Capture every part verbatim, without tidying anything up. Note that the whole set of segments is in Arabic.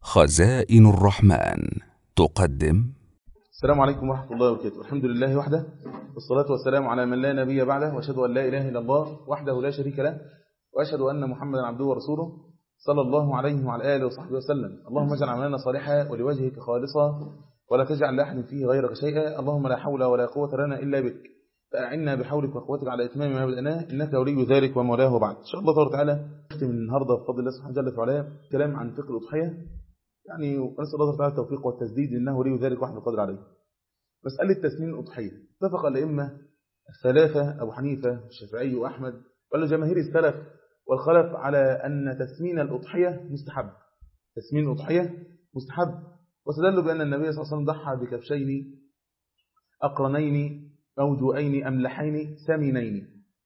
خزائن الرحمن تقدم. السلام عليكم ورحمة الله وبركاته. الحمد لله وحده، والصلاة والسلام على من لا نبي بعده، وأشهد أن لا إله إلا الله وحده لا شريك له، وأشهد أن محمدا عبده ورسوله صلى الله عليه وعلى آله وصحبه وسلم. اللهم اجعل عملنا صالحا ولوجهك خالصا ولا تجعل لأحد فيه غيرك شيئا. اللهم لا حول ولا قوة لنا إلا بك، فأعنا بحولك وقوتك على إتمام ما بدأناه، إنك ولي ذلك ومولاه. وبعد إن شاء الله تبارك وتعالى نختم النهارده بفضل الله سبحانه وتعالى وعلاه كلام عن فقه الأضحية، يعني ونسأل الله تعالى التوفيق والتسديد إنه ولي ذلك وحده القادر عليه. مسألة تسمين الأضحية، اتفق الأئمة الثلاثة أبو حنيفة والشافعي وأحمد وقال جماهير السلف والخلف على أن تسمين الأضحية مستحب. تسمين الأضحية مستحب، واستدلوا بأن النبي صلى الله عليه وسلم ضحى بكبشين أقرنين موجوئين أملحين سمينين.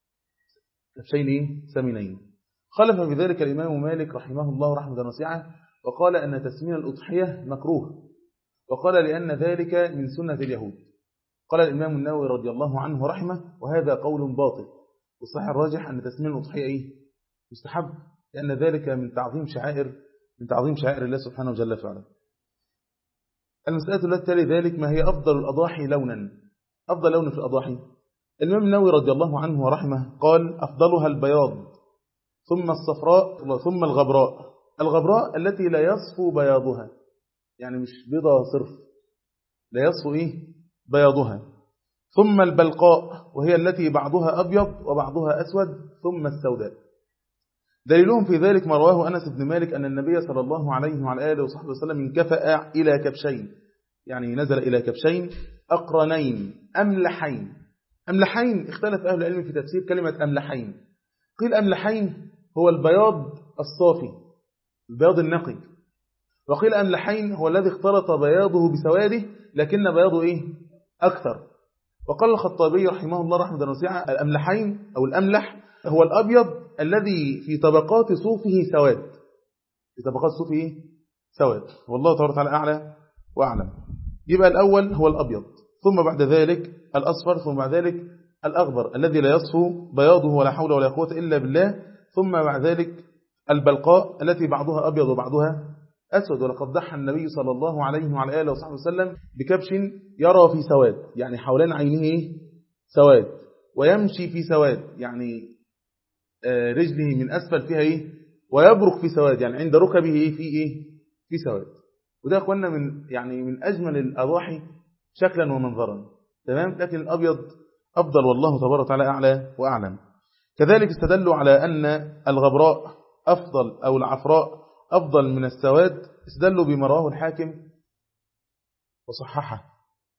كبشين سمينين. خلف بذلك الإمام مالك رحمه الله رحمة واسعة، وقال أن تسمين الأضحية مكروه، وقال لأن ذلك من سنة اليهود. قال الإمام النووي رضي الله عنه رحمه وهذا قول باطل، والصحيح الراجح أن تسمين الأضحية إيه؟ مستحب، لأن ذلك من تعظيم شعائر من تعظيم شعائر الله سبحانه وجل فعلا. المسألة التي تلي ذلك: ما هي أفضل الأضاحي لونا؟ أفضل لون في الأضاحي، الإمام النووي رضي الله عنه ورحمه قال أفضلها البياض، ثم الصفراء، ثم الغبراء. الغبراء التي لا يصفو بياضها، يعني مش بيضة صرف، لا يصفو إيه؟ بياضها. ثم البلقاء، وهي التي بعضها أبيض وبعضها أسود. ثم السوداء. دليلهم في ذلك ما رواه أنس بن مالك أن النبي صلى الله عليه وعلى آله وصحبه وسلم انكفأ إلى كبشين، يعني نزل إلى كبشين أقرنين أملحين. أملحين اختلف أهل العلم في تفسير كلمة أملحين. قيل أملحين هو البياض الصافي، البياض النقي، وقيل أملحين هو الذي اختلط بياضه بسواده لكن بياضه إيه؟ أكثر. وقال الخطابي رحمه الله رحمة واسعة الأملحين أو الأملح هو الأبيض الذي في طبقات صوفه سواد، في طبقات صوفه إيه؟ سواد. والله تبارك وتعالى أعلى وأعلم. يبقى الأول هو الأبيض، ثم بعد ذلك الأصفر، ثم بعد ذلك الأغبر الذي لا يصفو بياضه ولا حول ولا قوة إلا بالله، ثم بعد ذلك البلقاء التي بعضها أبيض وبعضها أسود. ولقد ضحى النبي صلى الله عليه وعلى آله وصحبه وسلم بكبش يرى في سواد، يعني حولان عينه سواد، ويمشي في سواد، يعني رجله من أسفل فيها إيه؟ ويبرك في سواد، يعني عند ركبه إيه؟ في إيه؟ في سواد. وده أخوانا من يعني من أجمل الأضاحي شكلا ومنظرا، تمام. لكن الأبيض أفضل، والله تبارك وتعالى أعلى وأعلم. كذلك استدلوا على أن الغبراء أفضل أو العفراء أفضل من السواد، استدلوا بما رواه الحاكم وصححه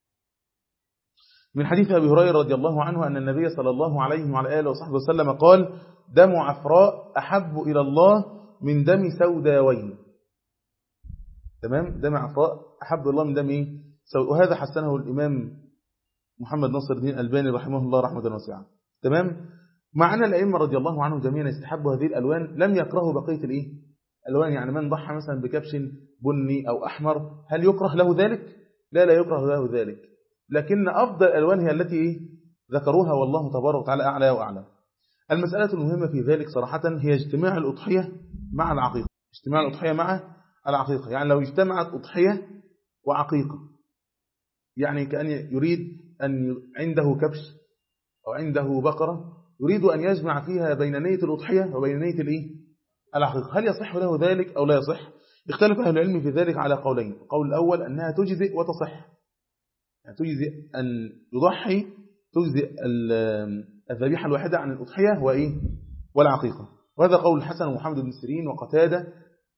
من حديث أبي هريرة رضي الله عنه أن النبي صلى الله عليه وعلى آله وصحبه وسلم قال دم عفراء أحب إلى الله من دم سوداوين. تمام، دم عفراء أحب إلى الله من دم إيه؟ سوداوين. وهذا حسنه الإمام محمد ناصر الدين الألباني رحمه الله رحمة واسعة. تمام. مع أن الأئمة رضي الله عنهم جميعا استحبوا هذه الألوان، لم يكرهوا بقية الإيه؟ الألوان. يعني من ضحى مثلا بكبش بني أو أحمر هل يكره له ذلك؟ لا، لا يكره له ذلك، لكن أفضل الألوان هي التي إيه؟ ذكروها، والله تبارك وتعالى أعلى وأعلم. المسألة المهمة في ذلك صراحة هي اجتماع الأضحية مع العقيقة. اجتماع الأضحية مع العقيقة، يعني لو اجتمعت أضحية وعقيقة، يعني كأن يريد أن عنده كبش أو عنده بقرة، يريد أن يجمع فيها بين نية الأضحية وبين نية الإيه؟ العقيقة، هل يصح له ذلك أو لا يصح؟ اختلف أهل العلم في ذلك على قولين. القول الأول أنها تجزئ وتصح، يعني تجزئ أن يضحي، تجزئ الذبيحة الواحدة عن الأضحية وإيه؟ والعقيقة. وهذا قول الحسن ومحمد بن سيرين وقتادة،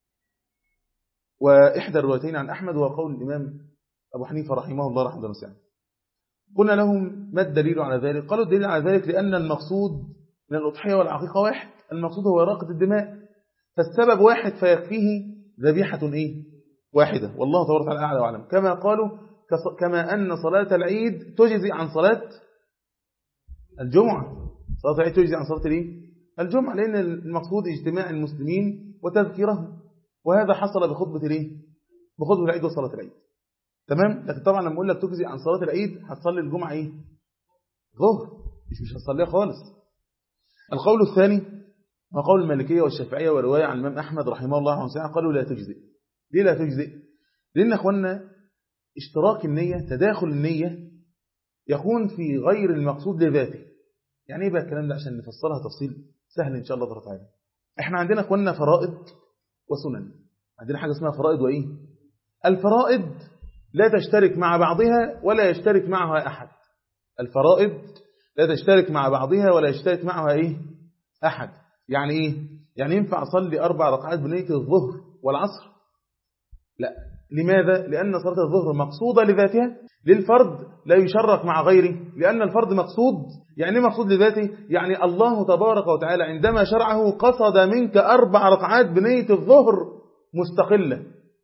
وإحدى الروايتين عن أحمد، وقول الإمام أبو حنيفة رحمه الله رحمه واسعة. قلنا لهم ما الدليل على ذلك؟ قالوا الدليل على ذلك لأن المقصود من الأضحية والعقيقة واحد، المقصود هو إراقة الدماء، فالسبب واحد فيكفيه ذبيحة إيه؟ واحدة، والله تبارك وتعالى أعلى وأعلم. كما قالوا كما أن صلاة العيد تجزي عن صلاة الجمعة، صلاة العيد تجزي عن صلاة الإيه؟ الجمعة، لأن المقصود اجتماع المسلمين وتذكيرهم، وهذا حصل بخطبة الإيه؟ بخطبة العيد وصلاة العيد. تمام. لكن طبعا لما أقول لك تجزي عن صلاة العيد هتصلي الجمعة إيه؟ ظهر، مش مش هتصليها خالص. القول الثاني وقول المالكية والشافعية ورواية عن الإمام أحمد رحمه الله عنه قالوا لا تجزئ، ليه لا تجزئ؟ لأن أخوانا اشتراك النية، تداخل النية يكون في غير المقصود لذاته. يعني ايه بقى الكلام ده عشان نفصلها تفصيل سهل إن شاء الله تعالى. احنا عندنا أخوانا فرائض وسنن. عندنا حاجة اسمها فرائض وإيه؟ الفرائض لا تشترك مع بعضها ولا يشترك معها أحد. الفرائض لا تشترك مع بعضها ولا يشترك معها إيه؟ أحد. يعني إيه؟ يعني ينفع أصلي أربع ركعات بنية الظهر والعصر؟ لا. لماذا؟ لأن صلاة الظهر مقصودة لذاتها. للفرد لا يشرك مع غيره، لأن الفرد مقصود. يعني مقصود لذاته، يعني الله تبارك وتعالى عندما شرعه قصد منك أربع ركعات بنية الظهر مستقلة،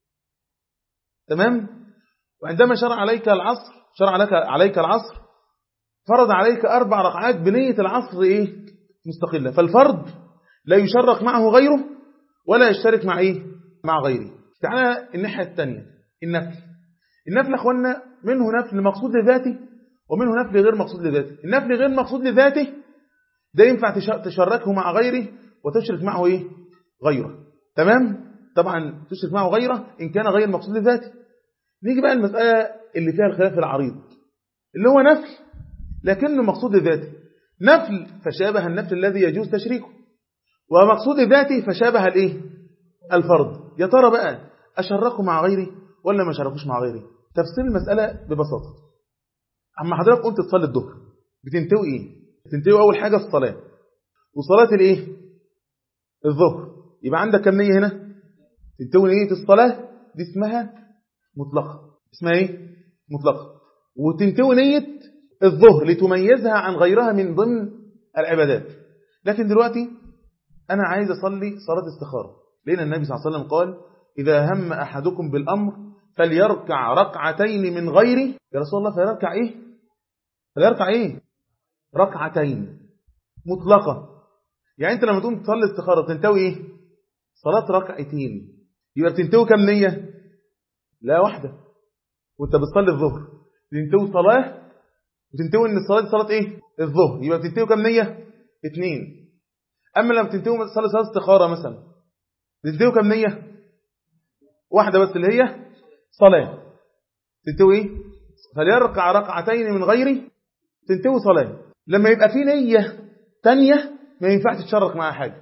تمام؟ وعندما شرع عليك العصر، شرع لك عليك العصر، فرض عليك أربع ركعات بنية العصر إيه؟ مستقلة. فالفرد لا يشرك معه غيره ولا يشترك مع إيه؟ مع غيره. تعالى الناحية الثانية، النفل. النفل أخوانا منه نفل مقصود لذاته ومنه نفل غير مقصود لذاته. النفل غير مقصود لذاته ده ينفع تشركه مع غيره وتشرك معه إيه؟ غيره، تمام؟ طبعا تشرك معه غيره إن كان غير مقصود لذاته. نيجي بقى المسألة اللي فيها الخلاف العريض، اللي هو نفل لكنه مقصود لذاته. نفل فشابه النفل الذي يجوز تشريكه، ومقصود لذاته فشابه الايه؟ الفرض. يا ترى بقى أشركه مع غيري ولا ما أشركوش مع غيري؟ تفسير المسألة ببساطة. أما حضرتك قلت تصلي الظهر بتنتوي إيه؟ بتنتوي أول حاجة الصلاة، وصلاة الإيه؟ الظهر. يبقى عندك كم نية هنا؟ تنتوي نية الصلاة، دي اسمها مطلقة. اسمها إيه؟ مطلقة. وتنتوي نية الظهر لتميزها عن غيرها من ضمن العبادات. لكن دلوقتي أنا عايز أصلي صلاة استخارة، لأن النبي صلى الله عليه وسلم قال إذا هم أحدكم بالأمر فليركع ركعتين من غيره. يا رسول الله فليركع إيه؟ فليركع إيه؟ ركعتين مطلقة. يعني أنت لما تقوم تصلي استخارة بتنتوي إيه؟ صلاة ركعتين. يبقى بتنتوي كم نية؟ لا واحدة. وأنت بتصلي الظهر بتنتوي صلاة، وتنتوي إن الصلاة دي صلاة إيه؟ الظهر. يبقى بتنتوي كم نية؟ اثنين. أما لما تنتوي تصلي صلاة استخارة مثلا تنتوي كم نية؟ واحدة بس، اللي هي صلاة. تنتوي إيه؟ فليركع ركعتين من غيره، تنتوي صلاة. لما يبقى في نية تانية ما ينفعش تشرك معها حاجة.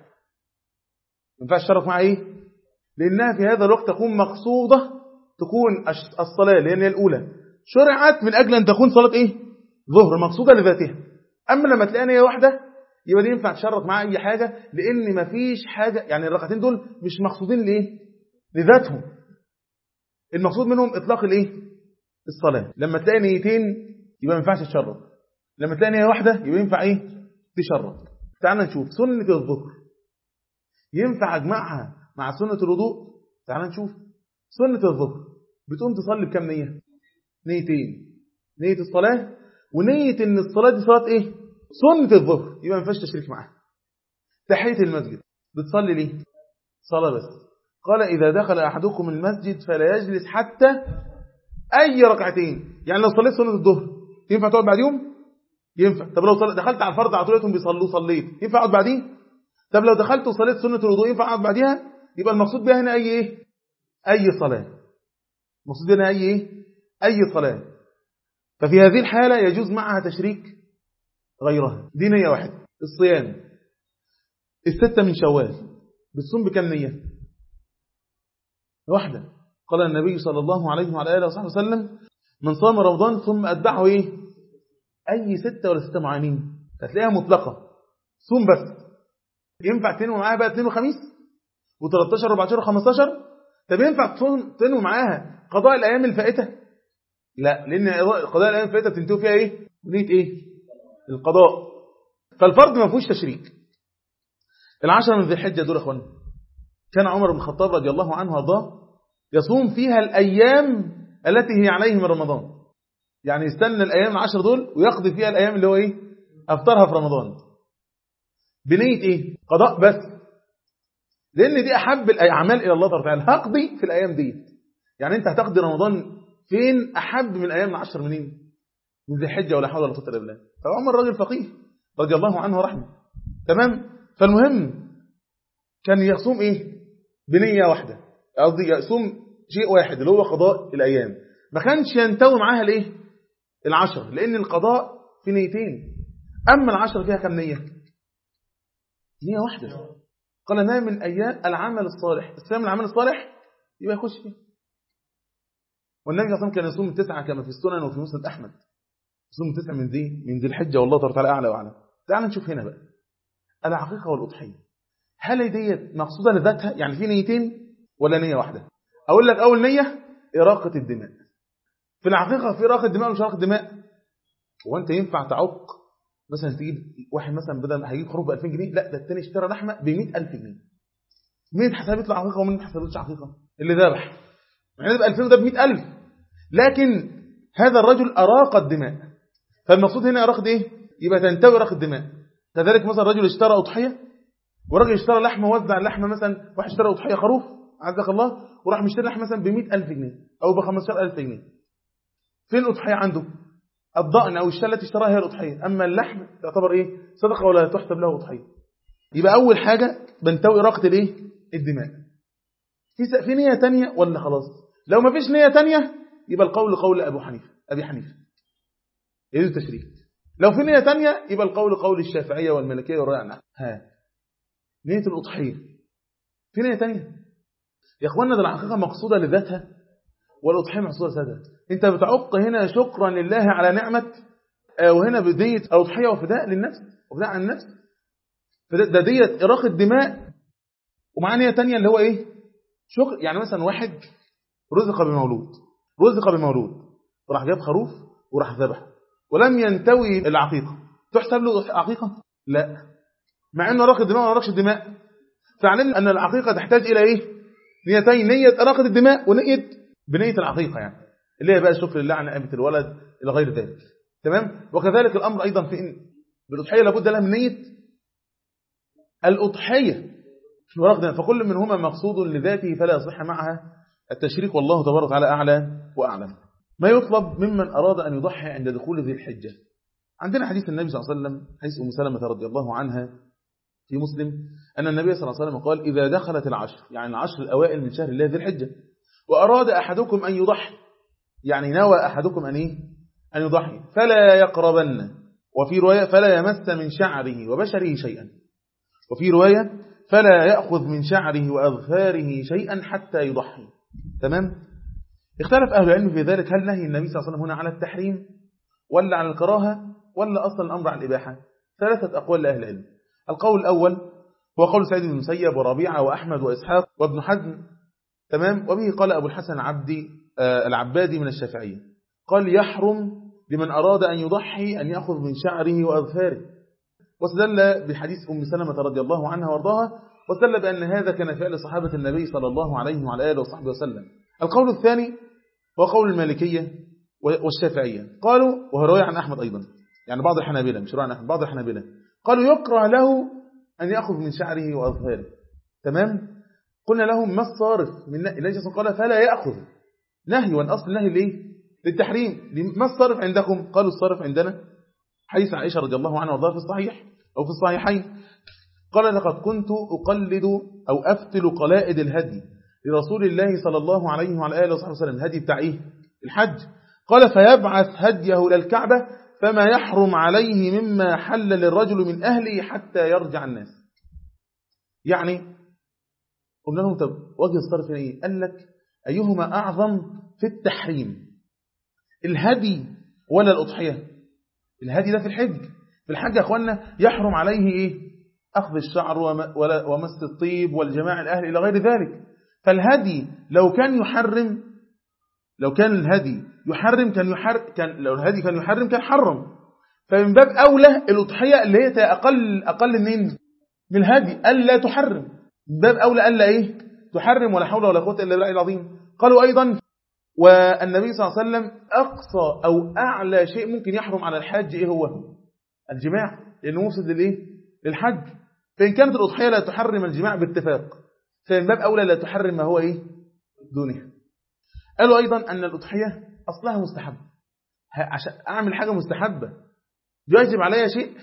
ما ينفعش تشرك معها إيه؟ لأنها في هذا الوقت تكون مقصودة، تكون الصلاة اللي هي الأولى شرعت من أجل أن تكون صلاة إيه؟ ظهر مقصودة لذاتها. أما لما تلاقي نية واحدة يبقى دي ينفع تشرك معها أي حاجة، لأن ما فيش حاجة، يعني الركعتين دول مش مقصودين لإيه؟ لذاتهم. المقصود منهم إطلاق الإيه؟ الصلاة. لما تلاقي نيتين يبقى ما ينفعش تشرك. لما تلاقي نية واحدة يبقى ينفع إيه؟ تشرك. تعال نشوف سنة الظهر ينفع أجمعها مع سنة الوضوء. تعال نشوف سنة الظهر بتقوم تصلي بكم نية؟ نيتين. نية الصلاة ونية إن الصلاة دي صلاة إيه؟ سنة الظهر. يبقى ما ينفعش تشريك معها. تحية المسجد بتصلي ليه؟ صلاة بس. قال إذا دخل أحدكم المسجد فلا يجلس حتى أي ركعتين. يعني لو صليت سنة الظهر ينفع تقعد بعديهم؟ ينفع. طب لو دخلت على الفرض على طولتهم بيصلوا صليت ينفع أقعد بعديه؟ طب لو دخلت وصليت سنة الوضوء ينفع أقعد بعديها؟ يبقى المقصود بها هنا أي إيه؟ أي صلاة. المقصود بها هنا أي إيه؟ أي صلاة. ففي هذه الحالة يجوز معها تشريك غيرها. دي نية واحدة. الصيام الستة من شوال بتصوم بكم نية؟ واحدة. قال النبي صلى الله عليه وعلى آله وصحبه وسلم من صام رمضان ثم أتبعه إيه؟ أي ستة ولا ستة معينين؟ هتلاقيها مطلقة. صوم بس. ينفع تنوي معاها بقى اثنين وخميس و13 و14 و15؟ طب ينفع تنوي معاها قضاء الأيام الفائتة؟ لا، لأن قضاء الأيام الفائتة تنتهي فيها إيه؟ نية إيه؟ القضاء. فالفرض ما فيهوش تشريك. العشرة من ذي الحجة دول أخوان كان عمر بن الخطاب رضي الله عنه وارضاه يصوم فيها الأيام التي هي عليه من رمضان. يعني يستنى الأيام العشر دول ويقضي فيها الأيام اللي هو إيه؟ أفطرها في رمضان بنية إيه؟ قضاء بس. لأن دي أحب الأعمال إلى الله تعالى. هقضي في الأيام دي. يعني أنت هتقضي رمضان فين أحب من الأيام العشر منين؟ من ذي الحجة ولا حول ولا قوة إلا بالله. فعمر راجل فقيه رضي الله عنه ورحمه. تمام. فالمهم كان يصوم إيه؟ بنية واحدة. قصدي يصوم شيء واحد اللي هو قضاء الأيام، ما كانش ينتوي معاها الايه العشر، لأن القضاء في نيتين، أما العشر فيها كم نية؟ نية واحدة. قال ما من أيام العمل الصالح، السلام العمل الصالح يبقى يخش فيه. والنبي صلى الله عليه وسلم كان يصوم التسعة كما في السنن وفي مسند أحمد، يصوم التسعة من ذي من ذي الحجة، والله تبارك وتعالى أعلى وأعلم. تعال نشوف هنا بقى العقيقة والأضحية، هل ديت مقصودة لذاتها يعني في نيتين ولا نية واحدة؟ أقول لك أول نية إراقة الدماء. في العقيقة في إراقة الدماء ومش إراقة الدماء؟ وأنت ينفع تعق مثلا تجيب واحد مثلا بدل هيجيب خروف ب ألفين جنيه، لا ده الثاني اشترى لحمة ب مئة ألف جنيه. مين حسابت له عقيقة ومين حسابتش عقيقة؟ اللي ذبح يعني ده ب ألفين وده ب مئة ألف، لكن هذا الرجل أراق الدماء. فالمقصود هنا إراقة إيه؟ يبقى تنتوي إراقة الدماء. كذلك مثلا رجل اشترى أضحية، ورجل اشترى لحمة وزع اللحمة، مثلا واحد اشترى أضحية خروف عزك الله وراح مشتري لحمة مثلا ب مئة ألف جنيه أو ب خمسة عشر ألف جنيه. فين الأضحية عنده؟ الضأن أو الشاة التي اشتراها هي الأضحية، أما اللحم تعتبر إيه؟ صدقة ولا تحسب له أضحية. يبقى أول حاجة بنتوي إراقة الإيه؟ الدماء. في في نية تانية ولا خلاص؟ لو ما فيش نية تانية يبقى القول قول أبو حنيفة أبي حنيفة يجوز التشريك. لو في نية تانية يبقى القول قول الشافعية والمالكية والرأي عنها. ها نية الأضحية في نية تانية يا أخوانا، ده العقيقة مقصودة لذاتها والأضحية مقصودة لذاتها. أنت بتعق هنا شكرا لله على نعمة، وهنا بدية الأضحية وفداء للنفس وفداء عن النفس. ده دية إراقة الدماء ومع نية تانية اللي هو إيه؟ شكر. يعني مثلا واحد رزق بمولود رزق بمولود وراح جاب خروف وراح ذبح ولم ينتوي العقيقة، تحسب له عقيقة؟ لا، مع انه راق الدماء ولا راقش الدماء. فعلمنا ان العقيقة تحتاج الى ايه؟ نيتين، نية إراقة الدماء ونية بنية العقيقة، يعني اللي هي بقى شكر لله عن نعمة الولد الى غير ذلك. تمام. وكذلك الامر ايضا في إن بالاضحية لابد لها من نية الاضحية. فكل منهما مقصود لذاته فلا يصح معها التشريك، والله تبارك وتعالى أعلى وأعلم. ما يطلب ممن أراد أن يضحي عند دخول ذي الحجة. عندنا حديث النبي صلى الله عليه وسلم، حديث أم سلمة رضي الله عنها في مسلم، أن النبي صلى الله عليه وسلم قال إذا دخلت العشر، يعني العشر الأوائل من شهر الله ذي الحجة، وأراد أحدكم أن يضحي، يعني نوى أحدكم أن إيه؟ أن يضحي، فلا يقربن، وفي رواية فلا يمس من شعره وبشره شيئا، وفي رواية فلا يأخذ من شعره وأظفاره شيئا حتى يضحي. تمام. اختلف أهل العلم في ذلك، هل نهي النبي صلى الله عليه وسلم هنا على التحريم ولا على الكراهة ولا أصلا الأمر على الإباحة؟ ثلاثة أقوال لأهل العلم. القول الأول هو قول سعيد بن المسيب وربيعة وأحمد وإسحاق وابن حزم. تمام. وبه قال أبو الحسن عبدي آه العبادي من الشافعية، قال يحرم لمن أراد أن يضحي أن يأخذ من شعره وأظفاره، واستدل بحديث أم سلمة رضي الله عنها وارضاها، واستدل بأن هذا كان فعل صحابة النبي صلى الله عليه وعلى آله وصحبه وسلم. القول الثاني هو قول المالكية والشافعية، قالوا وهو رواية عن أحمد أيضا، يعني بعض الحنابلة مش رواية عن أحمد، بعض الحنابلة قالوا يكره له أن يأخذ من شعره وأظفاره. تمام. قلنا لهم ما الصارف من النبي قال فلا يأخذ، نهي، والأصل النهي ليه؟ للتحريم. ما الصارف عندكم؟ قالوا الصارف عندنا حديث عائشة رضي الله عنها وارضاها في الصحيح أو في الصحيحين، قال لقد كنت أقلد أو أفتل قلائد الهدي لرسول الله صلى الله عليه وعلى آله وصحبه وسلم، الهدي بتاع إيه؟ الحج. قال فيبعث هديه إلى الكعبة فما يحرم عليه مما حل للرجل من أهله حتى يرجع الناس. يعني قلنا لهم طب وجه الصرف هنا إيه؟ قال لك أيهما أعظم في التحريم، الهدي ولا الأضحية؟ الهدي ده في الحج، في الحج يا أخوانا يحرم عليه إيه؟ أخذ الشعر ومس الطيب والجماع الأهل إلى غير ذلك. فالهدي لو كان يحرم، لو كان الهدي يحرم كان يحرم كان لو الهدي كان يحرم كان حرم. فمن باب أولى الأضحية اللي هي أقل أقل من من الهدي ألا تحرم، من باب أولى ألا إيه تحرم، ولا حول ولا قوة إلا بالله العظيم. قالوا أيضا والنبي صلى الله عليه وسلم أقصى أو أعلى شيء ممكن يحرم على الحاج إيه هو؟ الجماع، لأنه مفسد للإيه؟ للحج. فإن كانت الأضحية لا تحرم الجماع باتفاق، فمن باب أولى لا تحرم ما هو إيه؟ دونها. قالوا أيضا أن الأضحية أصلها مستحب، عشان أعمل حاجة مستحبة يجب علي شيء،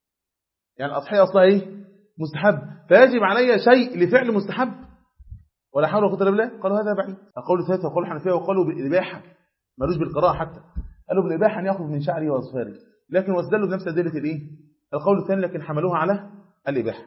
يعني الأضحية أصلها إيه؟ مستحب، فيجب علي شيء لفعل مستحب، ولا حول ولا قوة إلا بالله، قالوا هذا بعيد. القول الثالث وقالوا الحنفية وقالوا بالإباحة، مالوش بالقراءة حتى، قالوا بالإباحة أن يأخذ من شعره وأظفاره، لكن واستدلوا بنفس أدلة الإيه؟ القول الثاني، لكن حملوها على الإباحة.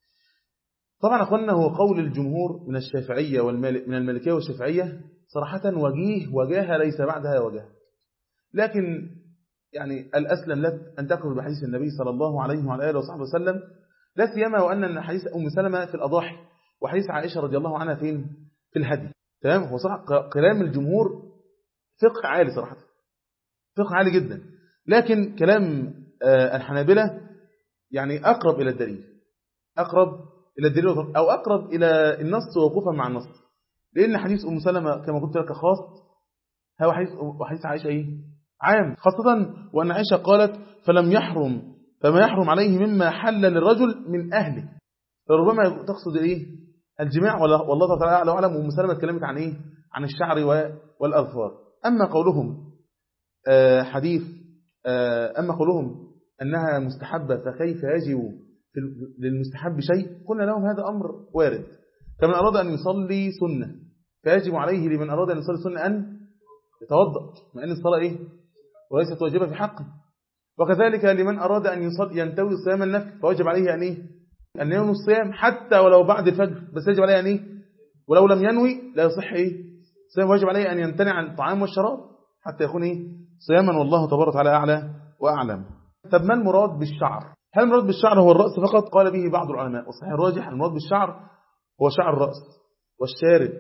طبعا أخوانا هو قول الجمهور من الشافعية والمالك من المالكية والشافعية صراحة وجيه وجاهة ليس بعدها وجاهة، لكن يعني الأسلم لك أن تأخذ بحديث النبي صلى الله عليه وعلى آله وصحبه وسلم، لا سيما وأن حديث أم سلمة في الأضاحي وحديث عائشة رضي الله عنها فين؟ في الهدي. تمام. هو صراحة كلام الجمهور فقه عالي صراحة، فقه عالي جدا، لكن كلام الحنابلة يعني أقرب إلى الدليل، أقرب إلى الدليل أو أقرب إلى النص ووقوفا مع النص، لأن حديث أم سلمة كما قلت لك خاص، هو حديث وحديث عائشة إيه؟ عام، خاصة وأن عائشة قالت فلم يحرم فما يحرم عليه مما حل للرجل من أهله، فربما تقصد إيه؟ الجماع، والله تعالى أعلم. وأم سلمة اتكلمت عن إيه؟ عن الشعر والأظفار. أما قولهم حديث أما قولهم أنها مستحبة فكيف يجب للمستحب شيء، قلنا لهم هذا أمر وارد، فمن أراد أن يصلي سنة فيجب عليه لمن أراد أن يصلي سنة أن يتوضأ، مع أن الصلاة إيه؟ وليست واجبة في حقه. وكذلك لمن أراد أن يصلي ينتوي صيام النفل فواجب عليه أن إيه؟ أن ينوي الصيام حتى ولو بعد الفجر، بس يجب عليه أن إيه؟ ولو لم ينوي لا يصح إيه؟ صيام، واجب عليه أن يمتنع عن الطعام والشراب حتى يكون إيه؟ صياما، والله تبارك وتعالى أعلى وأعلم. طب ما المراد بالشعر؟ هل المراد بالشعر هو الرأس فقط؟ قال به بعض العلماء، والصحيح الراجح المراد بالشعر هو شعر الرأس والشارب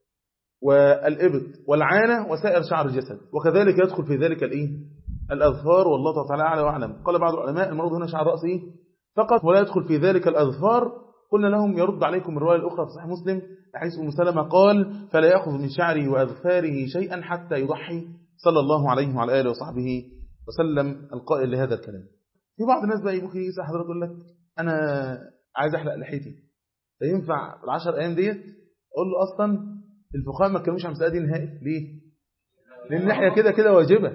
والإبط والعانة وسائر شعر الجسد، وكذلك يدخل في ذلك الإيه؟ الأظفار، والله تعالى أعلى وأعلم. قال بعض العلماء المراد هنا شعر الرأس إيه؟ فقط، ولا يدخل في ذلك الأظفار. قلنا لهم يرد عليكم الرواية الأخرى في صحيح مسلم حيث أم سلمة قال فلا يأخذ من شعره وأظفاره شيئا حتى يضحي صلى الله عليه وعلى آله وصحبه وسلم، القائل لهذا الكلام. في بعض الناس بقى ممكن يسأل حضرتك يقول لك أنا عايز أحلق لحيتي، فينفع العشر أيام ديت؟ أقول له أصلا الفقهاء ما كانوش عن مسألة دي نهائي. ليه؟ لأن اللحية كده كده واجبة.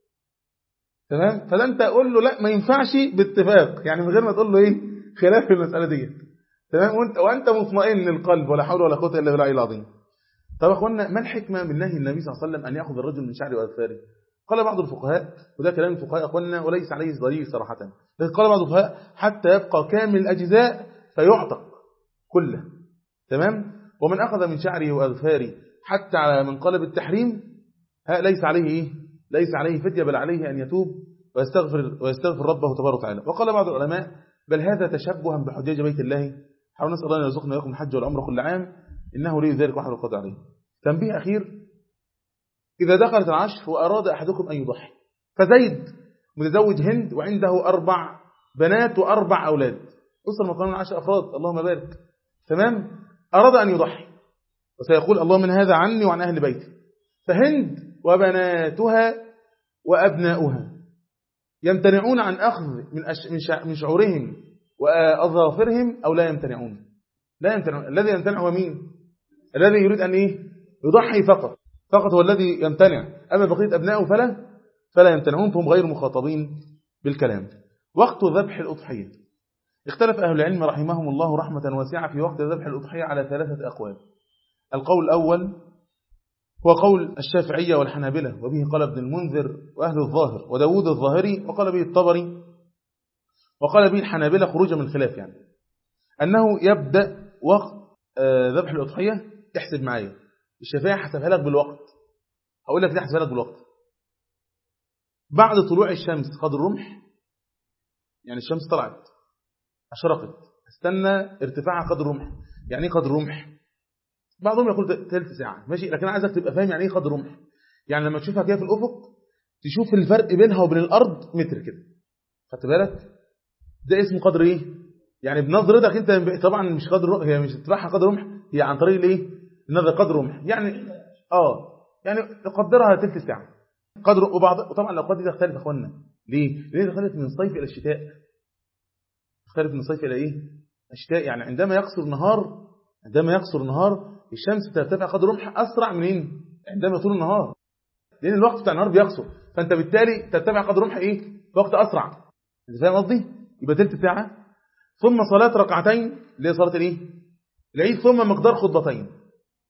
تمام. فده أنت أقول له لا ما ينفعش باتفاق، يعني من غير ما تقول له إيه خلاف المسألة ديت. تمام. وأنت وأنت مطمئن القلب، ولا حول ولا قوة إلا بالله العظيم. طب أخوانا ما الحكمة من نهي النبي صلى الله عليه وسلم أن يأخذ الرجل من شعره وأظفاره؟ قال بعض الفقهاء، وده كلام الفقهاء أخوانا وليس عليه دليل صراحة، لكن قال بعض الفقهاء حتى يبقى كامل الأجزاء فيعتق كله. تمام. ومن أخذ من شعره وأظفاره حتى على منقلب التحريم ليس عليه إيه؟ ليس عليه فدية، بل عليه أن يتوب ويستغفر ويستغفر ربه تبارك وتعالى. وقال بعض العلماء بل هذا تشبها بحجاج بيت الله، حاول نسأل الله أن يرزقنا وياكم الحج والعمرة كل عام، إنه لي ذلك وحده القدر عليه. تنبيه أخير، إذا دخلت العشر وأراد أحدكم أن يضحي، فزيد متزوج هند وعنده أربع بنات وأربع أولاد، وصل مقام عشر أفراد اللهم بارك. تمام. أراد أن يضحي وسيقول الله من هذا عني وعن أهل بيتي، فهند وبناتها وأبناؤها يمتنعون عن أخذ من من شعورهم وأظافرهم أو لا يمتنعون؟ لا يمتنعون. الذي يمتنع هو مين؟ الذي يريد أن إيه؟ يضحي فقط فقط هو الذي يمتنع، أما بقية أبنائه فلا فلا يمتنعون، فهم غير مخاطبين بالكلام. وقت ذبح الأضحية، اختلف أهل العلم رحمهم الله رحمة واسعة في وقت ذبح الأضحية على ثلاثة أقوال. القول الأول هو قول الشافعية والحنابلة، وبه قال ابن المنذر وأهل الظاهر وداود الظاهري، وقال به الطبري، وقال به الحنابلة خروجا من الخلاف، يعني أنه يبدأ وقت ذبح الأضحية. احسب معايا، الشافعية حسبها لك بالوقت، هقول لك ليه حسبها لك بالوقت. بعد طلوع الشمس قدر رمح، يعني الشمس طلعت أشرقت، استنى ارتفاعها قدر رمح. يعني ايه قدر رمح؟ بعضهم يقول ثلث ساعة، ماشي، لكن أنا عايزك تبقى فاهم يعني ايه قدر رمح. يعني لما تشوفها كده في الأفق تشوف الفرق بينها وبين الأرض متر كده، خدت بالك؟ ده اسمه قدر ايه؟ يعني بنظرتك انت طبعا مش قدر رمح، هي مش ارتفاعها قدر رمح، هي عن طريق الايه؟ النظر قدر رمح، يعني اه يعني نقدرها ثلث ساعة قدر. وبعض طبعا الأوقات دي تختلف يا اخوانا، ليه؟ ليه تختلف من الصيف إلى الشتاء، تختلف من الصيف إلى ايه؟ الشتاء. يعني عندما يقصر نهار عندما يقصر نهار الشمس ترتفع قدر رمح أسرع منين؟ عندما يطول النهار، لأن الوقت بتاع النهار بيقصر، فأنت بالتالي ترتفع قدر رمح إيه؟ في وقت أسرع. أنت فاهم قصدي؟ يبقى ثلث ساعة، ثم صلاة ركعتين اللي هي صلاة الإيه؟ العيد، ثم مقدار خطبتين.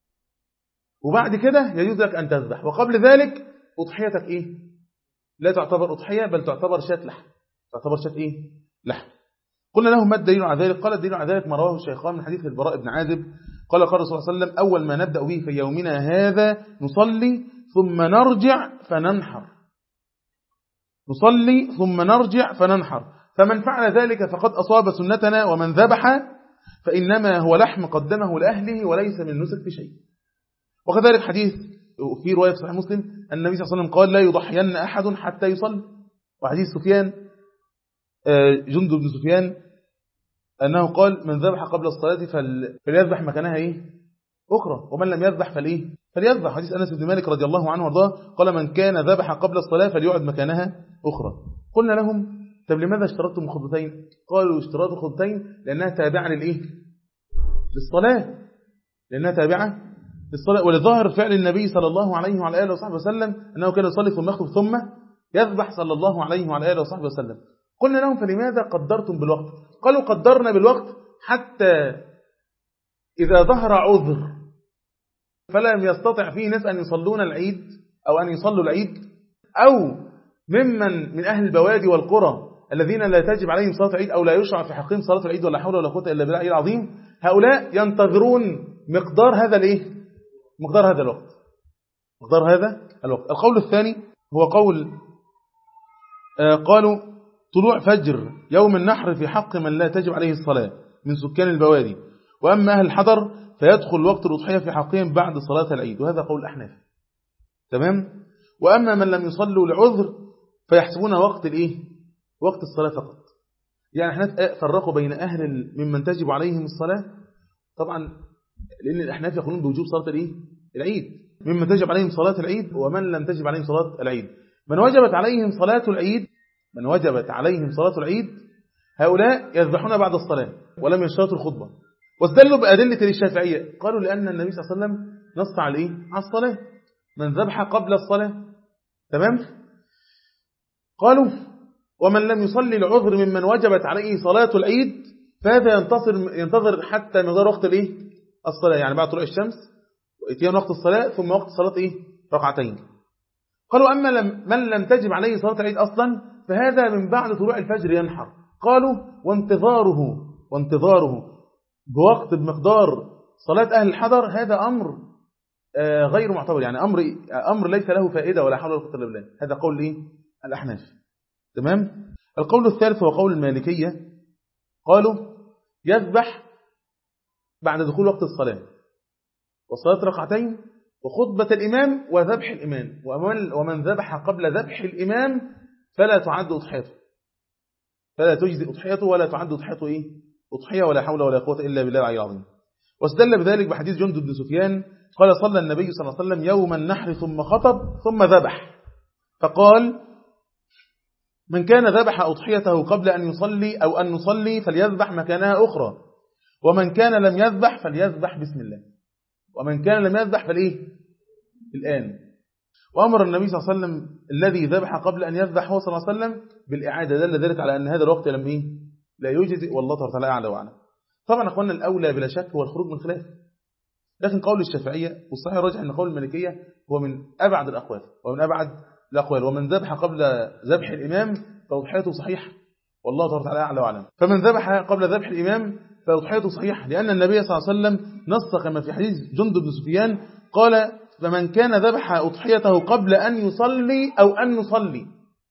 وبعد كده يجوز لك أن تذبح. وقبل ذلك أضحيتك إيه؟ لا تعتبر أضحية بل تعتبر شاة لحم، تعتبر شاة إيه؟ لحم. قلنا لهم ما الدليل على ذلك؟ قال الدليل على ذلك ما رواه الشيخان من حديث البراء بن عازب قال قال الرسول صلى الله عليه وسلم أول ما نبدأ به في يومنا هذا نصلي ثم نرجع فننحر، نصلي ثم نرجع فننحر، فمن فعل ذلك فقد أصاب سنتنا، ومن ذبح فإنما هو لحم قدمه لأهله وليس من نسك في شيء. وكذلك حديث في رواية صحيح مسلم النبي صلى الله عليه وسلم قال لا يضحين أحد حتى يصلي. وحديث سفيان جندب بن سفيان أنه قال من ذبح قبل الصلاة فليذبح مكانها إيه؟ أخرى، ومن لم يذبح فليه؟ فليذبح. حديث أنس بن مالك رضي الله عنه وارضاه قال من كان ذبح قبل الصلاة فليعد مكانها أخرى. قلنا لهم طب لماذا اشترطتم خطبتين؟ قالوا اشتراط خطبتين لأنها تابعة للإيه؟ للصلاة، لأنها تابعة للصلاة. ولظاهر فعل النبي صلى الله عليه وعلى آله وصحبه وسلم أنه كان يصلي ثم يخطب ثم يذبح صلى الله عليه وعلى آله وصحبه وسلم. قلنا لهم فلماذا قدرتم بالوقت؟ قالوا قدرنا بالوقت حتى إذا ظهر عذر فلم يستطع فيه ناس أن يصلون العيد أو أن يصلوا العيد، أو ممن من أهل البوادي والقرى الذين لا تجب عليهم صلاة العيد أو لا يشرع في حقهم صلاة العيد ولا حول ولا قوة إلا بالله العظيم، هؤلاء ينتظرون مقدار هذا الإيه؟ مقدار هذا الوقت، مقدار هذا الوقت. القول الثاني هو قول آه قالوا طلوع فجر يوم النحر في حق من لا تجب عليه الصلاة من سكان البوادي، وأما أهل الحضر فيدخل وقت الأضحية في حقهم بعد صلاة العيد، وهذا قول الأحناف. تمام. وأما من لم يصلوا لعذر فيحسبون وقت الإيه؟ وقت الصلاة فقط. يعني احنا فرقوا بين أهل ممن تجب عليهم الصلاة، طبعا لأن الأحناف يقولون بوجوب صلاة الإيه؟ العيد، ممن تجب عليهم صلاة العيد ومن لم تجب عليهم صلاة العيد. من وجبت عليهم صلاة العيد من وجبت عليهم صلاة العيد هؤلاء يذبحون بعد الصلاة ولم يشترطوا الخطبة، واستدلوا بأدلة الشافعية. قالوا لأن النبي صلى الله عليه وسلم نص على إيه؟ على الصلاة، من ذبح قبل الصلاة. تمام. قالوا ومن لم يصلي العذر ممن وجبت عليه صلاة العيد فهذا ينتصر ينتظر حتى مقدار وقت الإيه؟ الصلاة، يعني بعد طلوع الشمس وإتيان وقت الصلاة ثم وقت صلاة إيه؟ ركعتين. قالوا أما لم من لم تجب عليه صلاة العيد أصلا فهذا من بعد طلوع الفجر ينحر. قالوا وانتظاره وانتظاره بوقت بمقدار صلاة أهل الحضر هذا أمر آه غير معتبر، يعني أمر أمر ليس له فائدة ولا حول ولا قوة إلا بالله. هذا قول إيه؟ الأحناف. تمام. القول الثالث هو قول المالكية، قالوا يذبح بعد دخول وقت الصلاة وصلاة ركعتين وخطبة الإمام وذبح الإمام، ومن, ومن ذبح قبل ذبح الإمام فلا تعد أضحيته، فلا تجزي أضحيته ولا تعد أضحيته إيه؟ أضحية ولا حول ولا قوة إلا بالله العلي العظيم. واستدل بذلك بحديث جندب بن سفيان قال صلى النبي صلى الله عليه وسلم يوم النحر ثم خطب ثم ذبح، فقال من كان ذبح أضحيته قبل أن يصلي أو أن نصلي فليذبح مكانها أخرى، ومن كان لم يذبح فليذبح بسم الله، ومن كان لم يذبح فليه الآن. وأمر النبي صلى الله عليه وسلم الذي ذبح قبل أن يذبح هو صلى الله عليه وسلم بالإعادة، دل ذلك على أن هذا الوقت لم إيه؟ لا يجزئ، والله تعالى أعلى وأعلم. طبعا أخواننا الأولى بلا شك هو الخروج من خلاف، لكن قول الشافعية والصحيح الراجح أن قول المالكية هو من أبعد الأقوال ومن أبعد الأقوال. ومن ذبح قبل ذبح الإمام فأضحيته صحيحة، والله تعالى أعلى وأعلم. فمن ذبح قبل ذبح الإمام فأضحيته صحيحة، لأن النبي صلى الله عليه وسلم نص كما في حديث جندب بن سفيان قال فمن كان ذبح أضحيته قبل أن يصلي أو أن نصلي،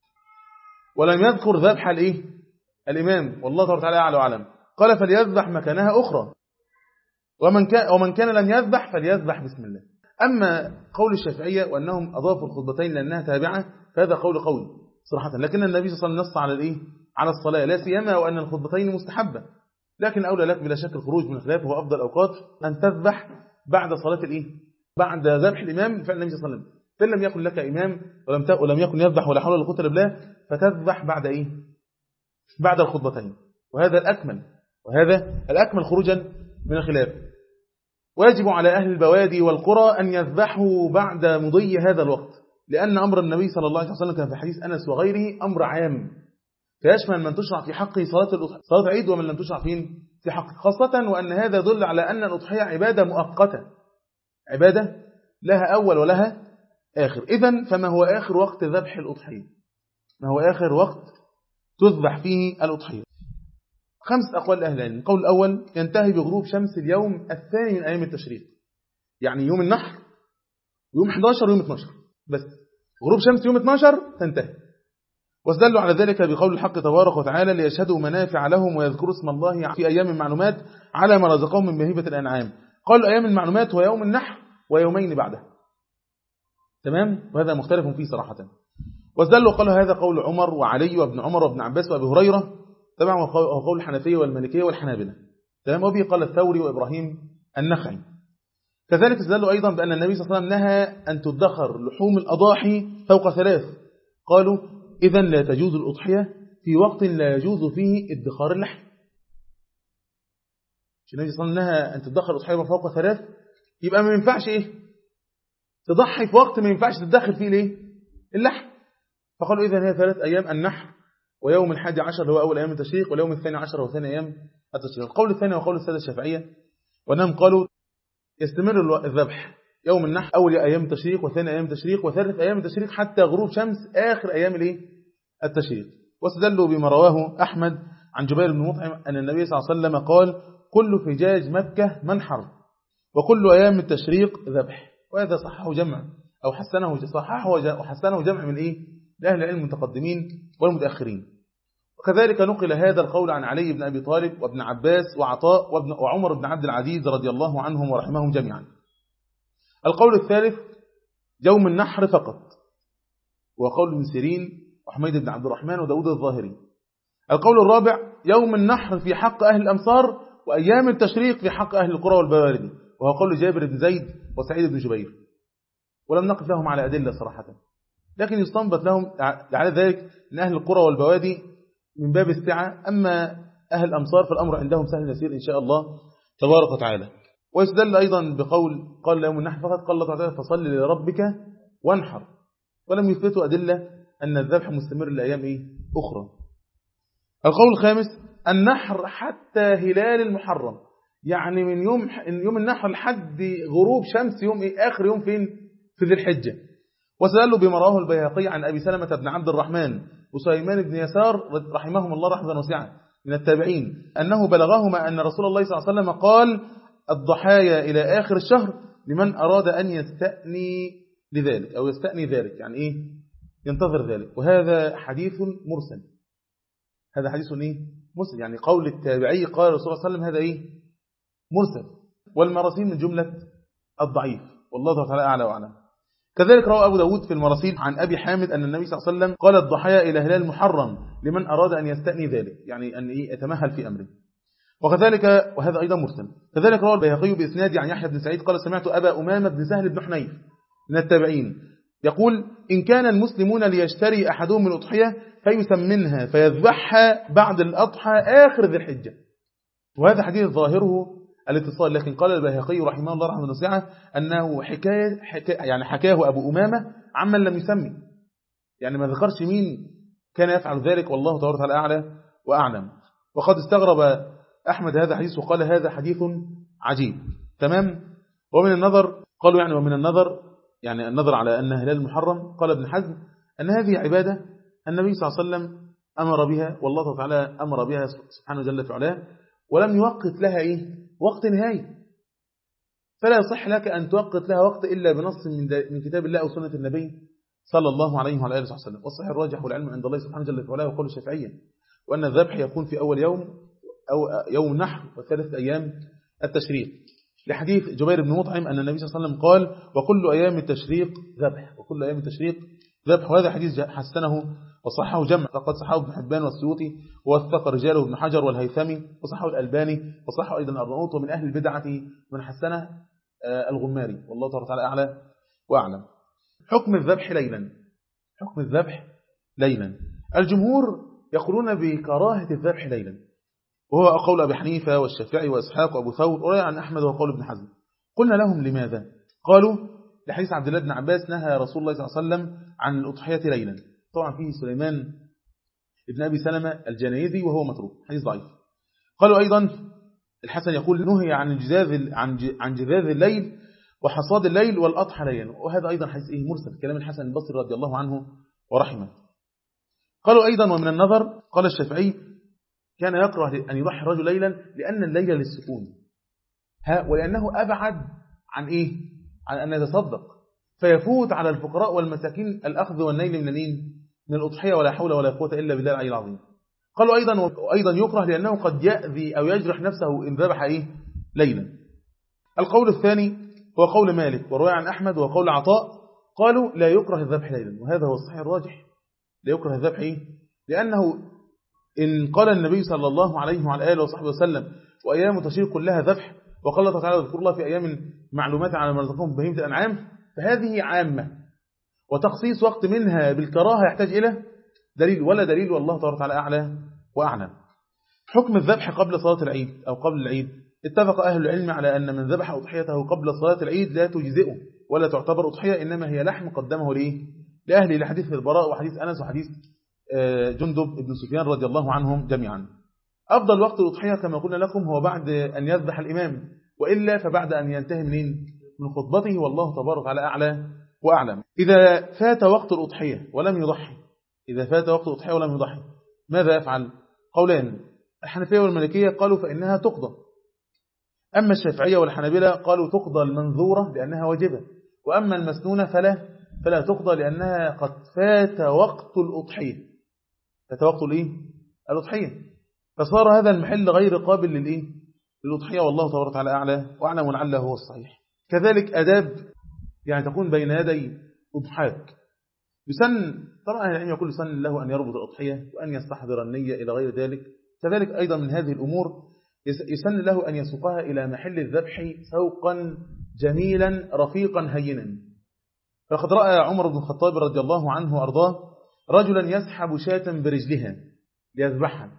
ولم يذكر ذبح الإيه؟ الإمام، والله تعالى أعلى وأعلم. قال فليذبح مكانها أخرى، ومن كان, ومن كان لم يذبح فليذبح بسم الله. أما قول الشافعية وأنهم أضافوا الخطبتين لأنها تابعة فهذا قول قوي صراحة، لكن النبي صلى الله عليه وسلم نص على الإيه؟ على الصلاة، لا سيما وأن الخطبتين مستحبة، لكن أولى لك بلا شك الخروج من الخلاف، وهو أفضل أوقات أن تذبح بعد صلاة الإيه؟ بعد ذبح الإمام فعل النبي صلى الله عليه وسلم. فإن لم يكن لك إمام ولم ولم يكن يذبح ولا حول ولا قوة إلا بالله فتذبح بعد إيه؟ بعد الخطبتين، وهذا الأكمل وهذا الأكمل خروجا من الخلاف. ويجب على أهل البوادي والقرى أن يذبحوا بعد مضي هذا الوقت، لأن أمر النبي صلى الله عليه وسلم كان في حديث أنس وغيره أمر عام فيشمل من تشرع في حقه صلاة صلاة العيد ومن لم تشرع في حقه، خاصة وأن هذا يدل على أن الأضحية عبادة مؤقتة، عبادة لها أول ولها آخر. إذن فما هو آخر وقت ذبح الأضحية؟ ما هو آخر وقت تذبح فيه الأضحية؟ خمس أقوال أهل العلم. القول الأول ينتهي بغروب شمس اليوم الثاني من أيام التشريق، يعني يوم النحر يوم إحدى عشر ويوم اثني عشر، بس غروب شمس يوم اثني عشر تنتهي. واستدلوا على ذلك بقول الحق تبارك وتعالى ليشهدوا منافع لهم ويذكروا اسم الله في أيام معلومات على ما رزقهم من بهيمة الأنعام. قالوا أيام المعلومات هو يوم النحر ويومين بعده، تمام، وهذا مختلف فيه صراحة. واستدلوا قالوا هذا قول عمر وعلي وابن عمر وابن عباس وابي هريرة، طبعا وهو قول الحنفية والمالكية والحنابلة، تمام، وبه قال الثوري وإبراهيم النخعي. كذلك استدلوا أيضا بأن النبي صلى الله عليه وسلم نهى أن تدخر لحوم الأضاحي فوق ثلاث. قالوا إذن لا تجوز الأضحية في وقت لا يجوز فيه ادخار اللحم. النبي صلى الله عليه وسلم نهى أن تدخر الأضحية فوق ثلاث، يبقى ما ينفعش إيه تضحي في وقت ما ينفعش تدخر فيه ليه اللحم. فقالوا إذن هي ثلاث أيام النحر ويوم الحادي عشر هو أول أيام التشريق واليوم الثاني عشر هو ثاني أيام التشريق. القول الثاني وقول السادة الشافعية وأنهم قالوا يستمر الذبح يوم النحر أول أيام التشريق وثاني أيام التشريق وثالث أيام التشريق حتى غروب شمس آخر أيام الايه التشريق. واستدلوا بما رواه أحمد عن جبير بن مطعم أن النبي صلى الله عليه وسلم قال كل حجاج مكة منحر وكل أيام التشريق ذبح، وهذا صححه جمع أو حسنه صححه وحسنه جمع من إيه لأهل العلم المتقدمين والمتأخرين. وكذلك نقل هذا القول عن علي بن أبي طالب وابن عباس وعطاء وابن وعمر بن عبد العزيز رضي الله عنهم ورحمهم جميعا. القول الثالث يوم النحر فقط، وقول ابن سيرين وحميد بن عبد الرحمن وداود الظاهري. القول الرابع يوم النحر في حق أهل الأمصار وأيام التشريق في حق أهل القرى والبوادي، وهو قول جابر بن زيد وسعيد بن جبير، ولم نقف لهم على أدلة صراحة، لكن يستنبط لهم على ذلك أن أهل القرى والبوادي من باب السعة، أما أهل الأمصار فالأمر عندهم سهل يسير إن شاء الله تبارك وتعالى. ويستدل أيضا بقول قال يوم النحر فقط قال الله تعالى فصل لربك وانحر، ولم يثبتوا أدلة أن الذبح مستمر لأيام إيه؟ أخرى. القول الخامس النحر حتى هلال المحرم، يعني من يوم يوم النحر لحد غروب شمس يوم إيه؟ آخر يوم فين في ذي الحجة. وسألوا بما رواه البيهقي عن أبي سلمة بن عبد الرحمن وسليمان بن يسار رحمهم الله رحمة واسعة من التابعين أنه بلغهما أن رسول الله صلى الله عليه وسلم قال الضحايا إلى آخر الشهر لمن أراد أن يستأني لذلك أو يستأني ذلك، يعني إيه ينتظر ذلك. وهذا حديث مرسل، هذا حديث إيه مرسل، يعني قول التابعي قال رسول الله صلى الله عليه وسلم هذا إيه مرسل، والمراسيل من جملة الضعيف، والله تعالى أعلى وأعلم. كذلك روى أبو داود في المراسيل عن أبي حامد أن النبي صلى الله عليه وسلم قال الضحايا إلى هلال محرم لمن أراد أن يستأني ذلك، يعني أن يتمهل في أمره. وكذلك وهذا أيضا مرسل. كذلك روى البيهقي بإسناد عن يحيى بن سعيد قال سمعت أبا أمامة بن سهل بن حنيف من التابعين يقول إن كان المسلمون ليشتري أحدهم من الأضحية فيسمنها فيذبحها بعد الأضحى آخر ذي الحجة. وهذا حديث ظاهره الاتصال، لكن قال البيهقي رحمه الله رحمه واسعة أنه حكاية, حكاية يعني حكاه أبو أمامة عمن لم يسمي، يعني ما ذكرش مين كان يفعل ذلك، والله تبارك وتعالى أعلى وأعلم. وقد استغرب أحمد هذا حديث وقال هذا حديث عجيب، تمام. ومن النظر قالوا يعني ومن النظر يعني النظر على أن هلال المحرم قال ابن حزم أن هذه عبادة النبي صلى الله عليه وسلم أمر بها، والله تعالى أمر بها سبحانه جل في علاه، ولم يوقت لها إيه وقت نهائي، فلا يصح لك أن توقت لها وقت إلا بنص من كتاب الله أو سنة النبي صلى الله عليه وعلى آله وسلم. والصحيح الراجح والعلم عند الله سبحانه جل في علاه وقول الشافعية، وأن الذبح يكون في أول يوم أو يوم النحر وثلاث أيام التشريق، لحديث جبير بن مطعم أن النبي صلى الله عليه وسلم قال وكل أيام التشريق ذبح وكل أيام التشريق ذبح. وهذا حديث حسنه وصححه جمع، فقد صححه ابن حبان والسيوطي ووثق رجاله ابن حجر والهيثمي وصححه الألباني وصححه أيضا الأرناؤوط، ومن أهل البدعة من حسنه الغماري، والله تعالى أعلى وأعلم. حكم الذبح ليلا، حكم الذبح ليلا الجمهور يقولون بكراهة الذبح ليلا، وهو قول أبي حنيفة والشافعي وإسحاق وأبو ثور ورأي عن أحمد وقول ابن حزم. قلنا لهم لماذا؟ قالوا لحديث عبد الله بن عباس نهى رسول الله صلى الله عليه وسلم عن الأضحية ليلا، طبعا فيه سليمان ابن أبي سلمة الجنيذي وهو متروك، حديث ضعيف. قالوا أيضا الحسن يقول نهي عن جذاذ عن جذاذ الليل، وحصاد الليل والأضحى ليلا. وهذا أيضا حديث إيه مرسل كلام الحسن البصري رضي الله عنه ورحمه. قالوا أيضا ومن النظر قال الشافعي كان يكره أن يضحي الرجل ليلا لأن الليل للسكون ها ولأنه أبعد عن إيه عن أن يتصدق فيفوت على الفقراء والمساكين الأخذ والنيل من النين من الأضحية ولا حول ولا قوة إلا بالله العلي العظيم. قالوا أيضا وأيضا يكره لأنه قد يأذي أو يجرح نفسه إن ذبح إيه ليلا. القول الثاني هو قول مالك وروي عن أحمد وقول عطاء قالوا لا يكره الذبح ليلا وهذا هو الصحيح الراجح لا يكره الذبح إيه لأنه إن قال النبي صلى الله عليه وعلى آله وصحبه وسلم وأيام تشريق كلها ذبح وقال الله تعالى اذكر الله في أيام معلومات على ما رزقهم بهيمة الأنعام فهذه عامة وتخصيص وقت منها بالكراهة يحتاج إلى دليل ولا دليل والله تبارك وتعالى أعلى وأعلم. حكم الذبح قبل صلاة العيد أو قبل العيد اتفق أهل العلم على أن من ذبح أضحيته قبل صلاة العيد لا تجزئه ولا تعتبر أضحية إنما هي لحم قدمه لإيه لأهله لحديث البراء وحديث أنس وحديث جندب بن سفيان رضي الله عنهم جميعا. أفضل وقت الأضحية كما قلنا لكم هو بعد أن يذبح الإمام وإلا فبعد أن ينتهي منين من خطبته والله تبارك وتعالى أعلى وأعلم. إذا فات وقت الأضحية ولم يضحي إذا فات وقت الأضحية ولم يضحي ماذا يفعل؟ قولان الحنفية والمالكية قالوا فإنها تقضى أما الشافعية والحنابلة قالوا تقضى المنذورة لأنها واجبة وأما المسنونة فلا فلا تقضى لأنها قد فات وقت الأضحية فات وقت الإيه؟ الأضحية فصار هذا المحل غير قابل للإيه؟ للأضحية والله تبارك وتعالى أعلى وأعلم لعله هو الصحيح. كذلك أداب يعني تكون بين يدي أضحاك يسن طبعا أهل العلم يقول يسن له أن يربط الأضحية وأن يستحضر النية إلى غير ذلك. كذلك أيضا من هذه الأمور يسن له أن يسوقها إلى محل الذبح سوقا جميلا رفيقا هينا. فقد رأى عمر بن الخطاب رضي الله عنه وأرضاه رجلا يسحب شاة برجلها ليذبحها.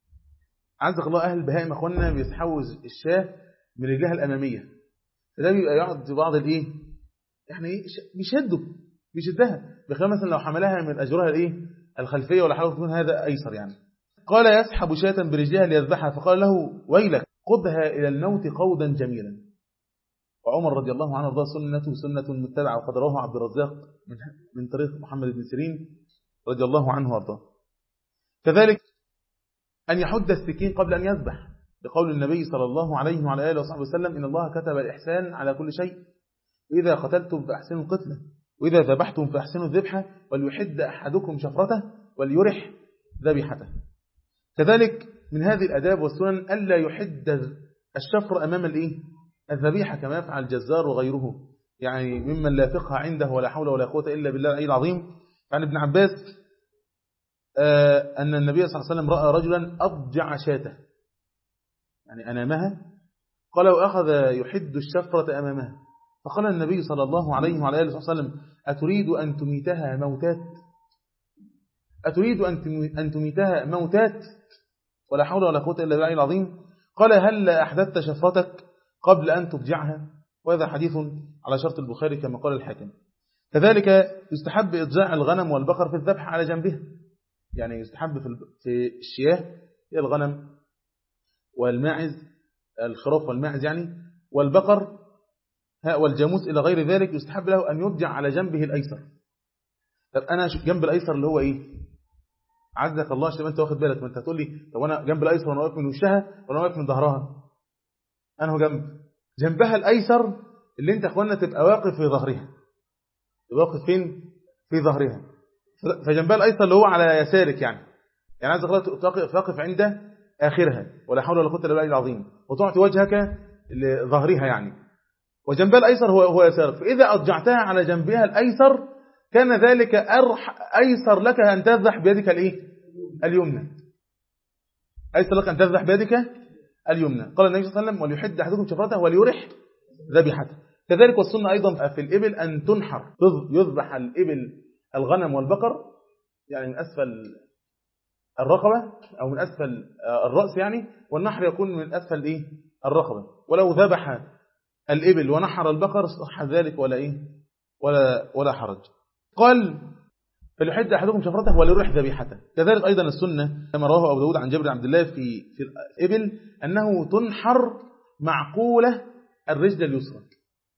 عزق الله أهل البهائم أخواننا بيسحبوا الشاة من رجلها الأمامية فده بيبقى يقعد بعض الإيه يعني بيشده بيشدها بخلاف مثلا لو حملها من أجرها الإيه الخلفية ولا حاول تكون هذا أيسر يعني. قال يسحب شاة برجلها ليذبحها فقال له ويلك قدها إلى الموت قودا جميلا. وعمر رضي الله عنه رضاه سنته سنة متبعة وقد رواه عبد الرزاق من من طريق محمد بن سيرين رضي الله عنه وارضاه. كذلك أن يحد السكين قبل أن يذبح لقول النبي صلى الله عليه وعلى آله وصحبه وسلم إن الله كتب الإحسان على كل شيء وإذا قتلتم فأحسنوا القتلة وإذا ذبحتم فأحسنوا الذبحة وليحد أحدكم شفرته وليرح ذبيحته. كذلك من هذه الأداب والسنن ألا يحد الشفر أمام الإيه الذبيحة كما يفعل الجزار وغيره يعني ممن لا فقه عنده ولا حول ولا قوة إلا بالله العلي العظيم. عن ابن عباس أن النبي صلى الله عليه وسلم رأى رجلا أضجع شاته يعني أمامها قال وأخذ يحد الشفرة أمامها فقال النبي صلى الله عليه وعلى آله وسلم أتريد أن تميتها موتات أتريد أن تميتها موتات ولا حول ولا قوة إلا بالله العظيم. قال هل أحدثت شفرتك قبل أن تضجعها وهذا حديث على شرط البخاري كما قال الحاكم. كذلك يستحب إضجاع الغنم والبقر في الذبح على جنبها يعني يستحب في الشياه هي الغنم والماعز الخراف والماعز يعني والبقر والجاموس إلى غير ذلك يستحب له أن يضجع على جنبه الأيسر. طب أنا جنب الأيسر اللي هو إيه عزك الله عشان أنت واخد بالك ما أنت هتقول لي طب أنا جنب الأيسر وأنا واقف من وشها وأنا واقف من ظهرها أنا هو جنب جنبها الأيسر اللي أنت أخوانا تبقى واقف في ظهرها تبقى واقف فين في ظهرها فجنبها الأيسر اللي هو على يسارك يعني يعني عزك الله تقف عند آخرها ولا حول ولا قوة إلا بالله العظيم وتعطي وجهك لظهرها يعني وجنبها الأيسر هو هو يسارك. فإذا أضجعتها على جنبها الأيسر كان ذلك أرح أيسر لك أن تذبح بيدك الإيه اليمنى أيسر لك أن تذبح بيدك اليمنى. قال النبي صلى الله عليه وسلم وليحد أحدكم شفرته وليرح ذبيحته. كذلك والسنة أيضا في الإبل أن تنحر يذبح الإبل الغنم والبقر يعني من أسفل الرقبة أو من أسفل الرأس يعني والنحر يكون من أسفل إيه الرقبة. ولو ذبح الإبل ونحر البقر صح ذلك ولا إيه ولا ولا حرج. قال فليحد أحدكم شفرته وليرح ذبيحته. كذلك أيضا السنة كما رواه أبو داود عن جابر بن عبد الله في في الإبل أنه تنحر معقولة الرجل اليسرى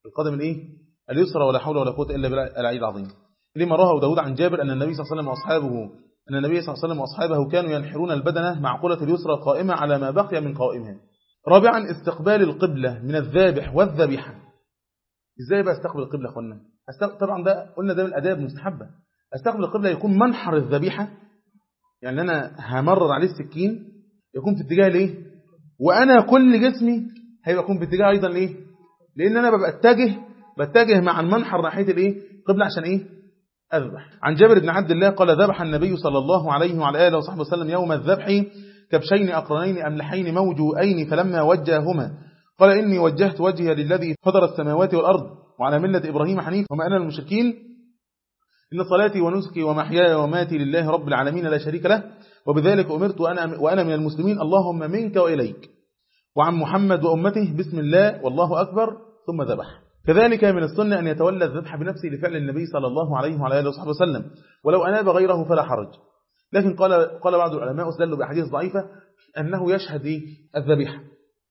القدم الايه اليسرى، ولا حول ولا قوة إلا بالله العلي العظيم. لما رواه داود عن جابر أن النبي صلى الله عليه وسلم وأصحابه أن النبي صلى الله عليه وسلم وأصحابه كانوا ينحرون البدنة معقولة اليسرى قائمة على ما بقي من قائمها. رابعا استقبال القبلة من الذابح والذبيحة. ازاي بقى استقبل القبلة يا اخوانا؟ طبعا ده قلنا ده من الآداب مستحبة. استقبل القبلة يكون منحر الذبيحة، يعني أنا همرر عليه السكين يكون في اتجاه ليه، وأنا كل جسمي هيبقى يكون في اتجاه أيضا ليه، لأن أنا ببقى اتجه بتجه مع المنحر ناحية الايه قبلة عشان ايه أذبح. عن جابر بن عبد الله قال ذبح النبي صلى الله عليه وعلى آله وصحبه وسلم يوم الذبح كبشين أقرنين أملحين موجوئين، فلما وجههما قال إني وجهت وجهي للذي فطر السماوات والأرض وعلى ملة إبراهيم حنيف وما أنا المشركين، إن صلاتي ونسكي ومحياي وماتي لله رب العالمين لا شريك له، وبذلك أمرت وأنا, وأنا من المسلمين، اللهم منك وإليك. وعن محمد وأمته بسم الله والله أكبر ثم ذبح. كذلك من السنة أن يتولى الذبح بنفسه لفعل النبي صلى الله عليه وعلى آله وصحبه وسلم، ولو أناب غيره فلا حرج. لكن قال قال بعض العلماء استدلوا بأحاديث ضعيفة أنه يشهد الذبيحة.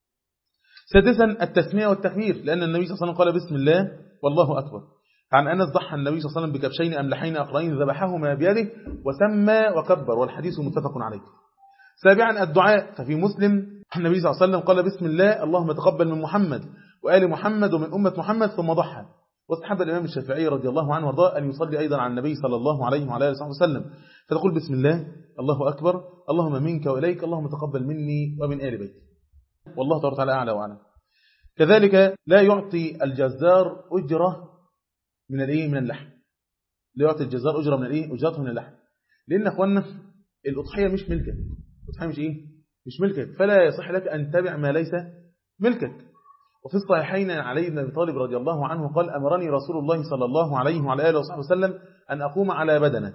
سادسا التسمية والتكبير، لأن النبي صلى الله عليه وسلم قال بسم الله والله أكبر. عن أنس ضحى النبي صلى الله عليه وسلم بكبشين أملحين أقرنين ذبحهما بيده وسمى وكبر، والحديث متفق عليه. سابعا الدعاء، ففي مسلم النبي صلى الله عليه وسلم قال بسم الله اللهم تقبل من محمد وآل محمد ومن أمة محمد ثم ضحى. واستحب الإمام الشافعي رضي الله عنه وارضاه أن يصلي أيضا على النبي صلى الله عليه وعلى آله وسلم، فتقول بسم الله الله أكبر اللهم منك وإليك اللهم تقبل مني ومن آل بيتي، والله تبارك وتعالى أعلى وأعلم. كذلك لا يعطي الجزار أجرة من الايه من اللحم، لا يعطي الجزار أجرة من الايه أجرته من اللحم، لأن أخواننا الأضحية مش ملكك، الأضحية مش إيه مش ملكك، فلا يصح لك أن تبع ما ليس ملكك. وفي الصحيحين عن علي بن أبي طالب رضي الله عنه قال أمرني رسول الله صلى الله عليه وعلى آله وصحبه وسلم أن أقوم على بدنه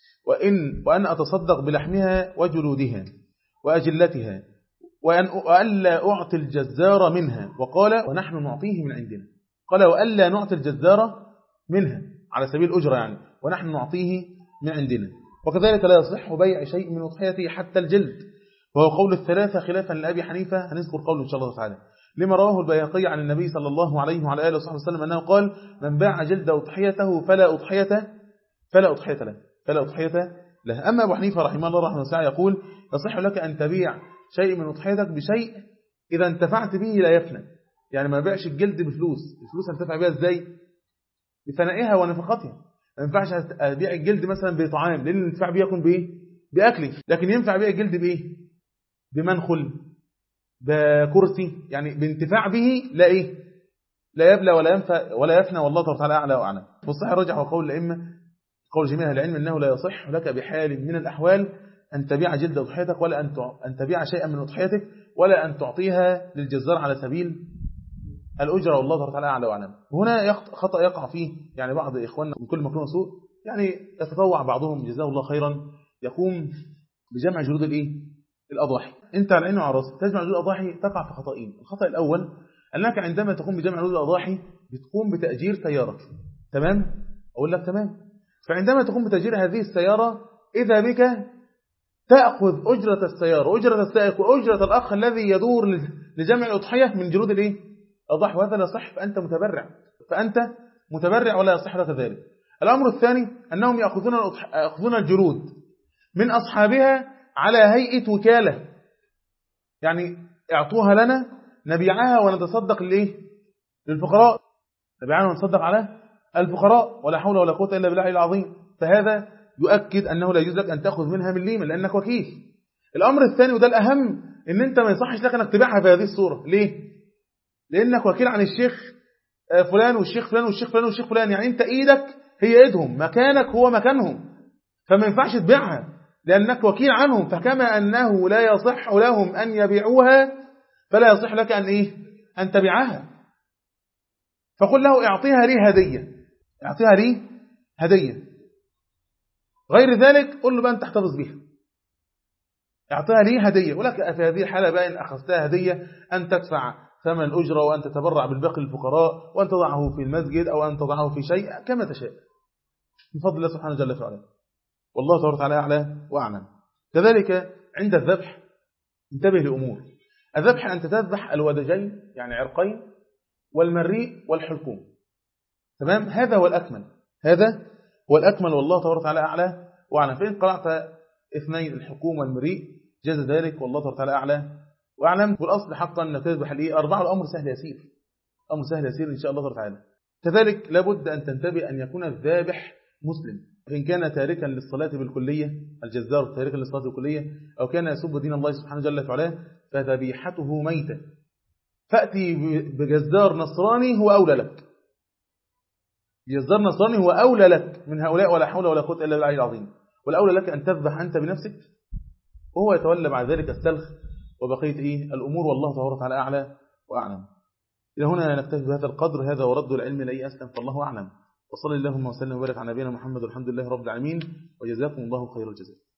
وإن وأن أتصدق بلحمها وجلودها وأجلتها وأن وألا أعطي الجزار منها، وقال ونحن نعطيه من عندنا، قال وألا نعطي الجزار منها على سبيل الأجرة يعني، ونحن نعطيه من عندنا. وكذلك لا يصح بيع شيء من أضحيته حتى الجلد، وهو قول الثلاثة خلافا لأبي حنيفة، هنذكر قوله إن شاء الله تعالى، لما رواه البيهقي عن النبي صلى الله عليه وعلى آله وصحبه وسلم أنه قال من باع جلد أضحيته فلا أضحيته فلا أضحية له فلا أضحية له. أما أبو حنيفة رحمه الله رحمه وسعى يقول يصح لك أن تبيع شيء من أضحيتك بشيء إذا انتفعت به لا يفنى، يعني ما بيعش الجلد بفلوس، الفلوس انتفع بها إزاي؟ بثنائها ونفقتها. ما ينفعش أبيع الجلد مثلا بطعام، لأن الانتفاع به يكون بإيه؟ بأكله، لكن ينفع بيع الجلد بإيه؟ بمنخل، بكرسي، يعني بانتفاع به لا إيه؟ لا يبلى ولا ينفع ولا يفنى، والله تعالى أعلى وأعلم. والصحيح الراجح وقول الأئمة قول جميع العلم أنه لا يصح لك بحال من الأحوال أن تبيع جلد أضحيتك، ولا أن تبيع شيئا من أضحيتك، ولا أن تعطيها للجزار على سبيل الأجرة، والله تعالى أعلى وأعلم. هنا خطأ يقع فيه يعني بعض إخواننا من كل مكان وسوء، يعني يتطوع بعضهم جزاه الله خيرا يقوم بجمع جلود الإيه؟ الأضاحي. أنت على عينه وعلى راسك تجمع جلود الأضاحي، تقع في خطأين. الخطأ الأول أنك عندما تقوم بجمع جلود الأضاحي بتقوم بتأجير سيارة، تمام؟ أقول لك تمام. فعندما تقوم بتأجير هذه السيارة إذا بك تأخذ أجرة السيارة، أجرة السائق، وأجرة الأخ الذي يدور لجمع الأضحية من جلود الإيه؟ الأضاحي، وهذا لا يصح، فأنت متبرع فأنت متبرع ولا يصح لك ذلك. الأمر الثاني أنهم يأخذون يأخذون الجلود من أصحابها على هيئة وكالة، يعني اعطوها لنا نبيعها ونتصدق لإيه؟ للفقراء، نبيعها ونتصدق على الفقراء، ولا حول ولا قوة إلا بالله العظيم. فهذا يؤكد أنه لا يجوز لك أن تأخذ منها مليما لأنك وكيل. الأمر الثاني وده الأهم، إن أنت ما يصحش لك أنك تبيعها في هذه الصورة. ليه؟ لأنك وكيل عن الشيخ فلان والشيخ فلان والشيخ فلان والشيخ فلان، يعني أنت إيدك هي إيدهم، مكانك هو مكانهم، فما ينفعش تبيعها لأنك وكيل عنهم. فكما أنه لا يصح لهم أن يبيعوها فلا يصح لك أن إيه؟ أن تبيعها. فقل له اعطيها لي هدية، اعطيها لي هدية. غير ذلك قل له بقى أنت تحتفظ بها، اعطيها لي هدية. ولك في هذه الحالة بقى إن أخذتها هدية أن تدفع ثمن الأجرة، وأن تتبرع بالباقي للفقراء، وأن تضعه في المسجد، أو أن تضعه في شيء كما تشاء من فضل الله سبحانه جل وعلا، والله تبارك وتعالى أعلى وأعلم. كذلك عند الذبح انتبه لأمور. الذبح أن تذبح الودجين يعني عرقين والمريء والحلقوم، تمام. هذا هو الأكمل، هذا هو الأكمل، والله تبارك وتعالى أعلى وأعلم. فإن قرأت اثنين الحكوم والمريء جاز ذلك، والله تبارك وتعالى أعلى وأعلم. والأصل حقا أنك تذبح الإيه أربعة، الأمر سهل يسير، أمر سهل يسير إن شاء الله تبارك وتعالى. كذلك لابد أن تنتبه أن يكون الذابح مسلم، إن كان تاركا للصلاة بالكلية، الجزار تاركا للصلاة بالكلية، أو كان يسب دين الله سبحانه جل وعلا، فذبيحته ميتة. فأتي بجزار نصراني هو أولى لك، جزار نصراني هو أولى لك من هؤلاء، ولا حول ولا قوة إلا بالله العظيم. والأولى لك أن تذبح أنت بنفسك، وهو يتولى بعد ذلك السلخ وبقية إيه الأمور، والله تبارك وتعالى أعلى وأعلم. إلى هنا نكتفي بهذا القدر، هذا ورد العلم لأي أسلم، فالله أعلم. وصلى اللهم وسلم وبارك على نبينا محمد، والحمد لله رب العالمين، وجزاكم الله خير الجزاء.